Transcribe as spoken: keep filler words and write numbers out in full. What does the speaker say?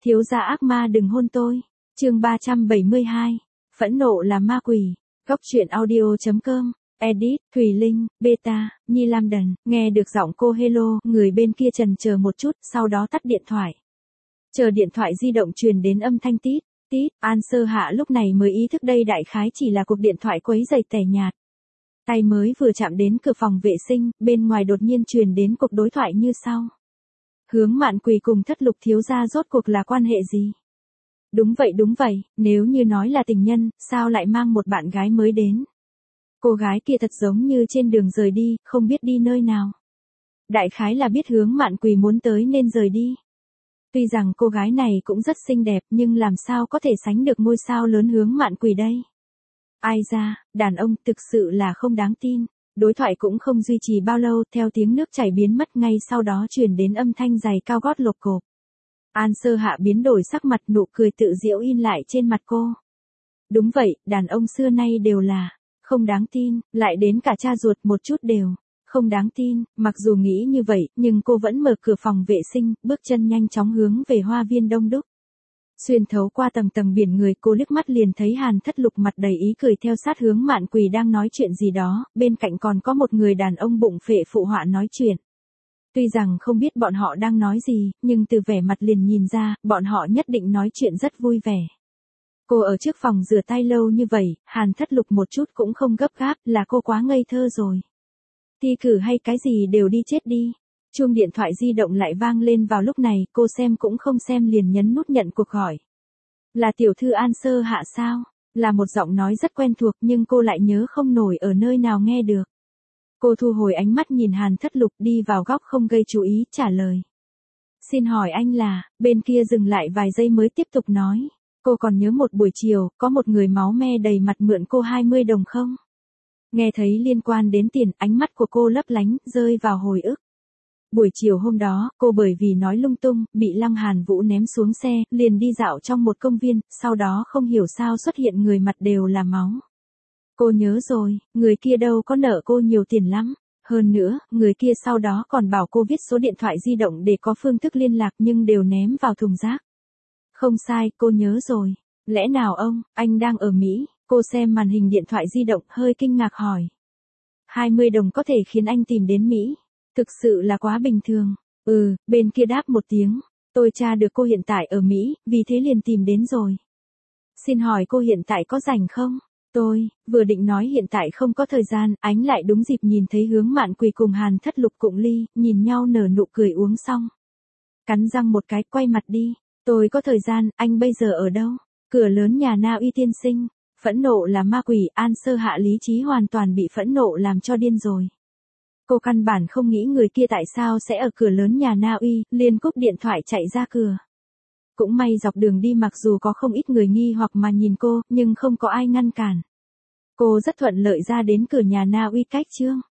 Thiếu gia ác ma đừng hôn tôi. Chương ba trăm bảy mươi hai. Phẫn nộ là ma quỷ. Góc truyện audio chấm com. Edit, Thùy Linh, Beta, Nhi Lam Đần. Nghe được giọng cô hello, người bên kia trần chờ một chút, sau đó tắt điện thoại. Chờ điện thoại di động truyền đến âm thanh tít, tít, An Sơ Hạ lúc này mới ý thức đây đại khái chỉ là cuộc điện thoại quấy rầy tẻ nhạt. Tay mới vừa chạm đến cửa phòng vệ sinh, bên ngoài đột nhiên truyền đến cuộc đối thoại như sau. Hướng Mạn Quỳ cùng Thất Lục thiếu gia rốt cuộc là quan hệ gì? Đúng vậy đúng vậy, nếu như nói là tình nhân, sao lại mang một bạn gái mới đến? Cô gái kia thật giống như trên đường rời đi, không biết đi nơi nào. Đại khái là biết Hướng Mạn Quỳ muốn tới nên rời đi. Tuy rằng cô gái này cũng rất xinh đẹp nhưng làm sao có thể sánh được ngôi sao lớn Hướng Mạn Quỳ đây? Ai ra, đàn ông thực sự là không đáng tin. Đối thoại cũng không duy trì bao lâu, theo tiếng nước chảy biến mất ngay sau đó truyền đến âm thanh giày cao gót lộp cộp. An Sơ Hạ biến đổi sắc mặt, nụ cười tự giễu in lại trên mặt cô. Đúng vậy, đàn ông xưa nay đều là không đáng tin, lại đến cả cha ruột một chút đều không đáng tin. Mặc dù nghĩ như vậy, nhưng cô vẫn mở cửa phòng vệ sinh, bước chân nhanh chóng hướng về hoa viên đông đúc. Xuyên thấu qua tầng tầng biển người, cô liếc mắt liền thấy Hàn Thất Lục mặt đầy ý cười theo sát Hướng Mạn Quỳ đang nói chuyện gì đó, bên cạnh còn có một người đàn ông bụng phệ phụ họa nói chuyện. Tuy rằng không biết bọn họ đang nói gì, nhưng từ vẻ mặt liền nhìn ra, bọn họ nhất định nói chuyện rất vui vẻ. Cô ở trước phòng rửa tay lâu như vậy, Hàn Thất Lục một chút cũng không gấp gáp, là cô quá ngây thơ rồi. Thi cử hay cái gì đều đi chết đi. Chuông điện thoại di động lại vang lên vào lúc này, cô xem cũng không xem liền nhấn nút nhận cuộc gọi. Là tiểu thư An Sơ Hạ sao? Là một giọng nói rất quen thuộc nhưng cô lại nhớ không nổi ở nơi nào nghe được. Cô thu hồi ánh mắt nhìn Hàn Thất Lục đi vào góc không gây chú ý, trả lời. Xin hỏi anh là, bên kia dừng lại vài giây mới tiếp tục nói. Cô còn nhớ một buổi chiều, có một người máu me đầy mặt mượn cô hai mươi đồng không? Nghe thấy liên quan đến tiền, ánh mắt của cô lấp lánh, rơi vào hồi ức. Buổi chiều hôm đó, cô bởi vì nói lung tung, bị Lăng Hàn Vũ ném xuống xe, liền đi dạo trong một công viên, sau đó không hiểu sao xuất hiện người mặt đều là máu. Cô nhớ rồi, người kia đâu có nợ cô nhiều tiền lắm. Hơn nữa, người kia sau đó còn bảo cô viết số điện thoại di động để có phương thức liên lạc nhưng đều ném vào thùng rác. Không sai, cô nhớ rồi. Lẽ nào ông, anh đang ở Mỹ? Cô xem màn hình điện thoại di động, hơi kinh ngạc hỏi. hai mươi đồng có thể khiến anh tìm đến Mỹ. Thực sự là quá bình thường. Ừ, bên kia đáp một tiếng. Tôi tra được cô hiện tại ở Mỹ, vì thế liền tìm đến rồi. Xin hỏi cô hiện tại có rảnh không? Tôi, vừa định nói hiện tại không có thời gian, ánh lại đúng dịp nhìn thấy Hướng Mạn Quỳ cùng Hàn Thất Lục cụng ly, nhìn nhau nở nụ cười uống xong. Cắn răng một cái, quay mặt đi. Tôi có thời gian, anh bây giờ ở đâu? Cửa lớn nhà Na Uy tiên sinh. Phẫn nộ là ma quỷ, An Sơ Hạ lý trí hoàn toàn bị phẫn nộ làm cho điên rồi. Cô căn bản không nghĩ người kia tại sao sẽ ở cửa lớn nhà Na Uy, liền cúp điện thoại chạy ra cửa. Cũng may dọc đường đi mặc dù có không ít người nghi hoặc mà nhìn cô, nhưng không có ai ngăn cản. Cô rất thuận lợi ra đến cửa nhà Na Uy cách chương.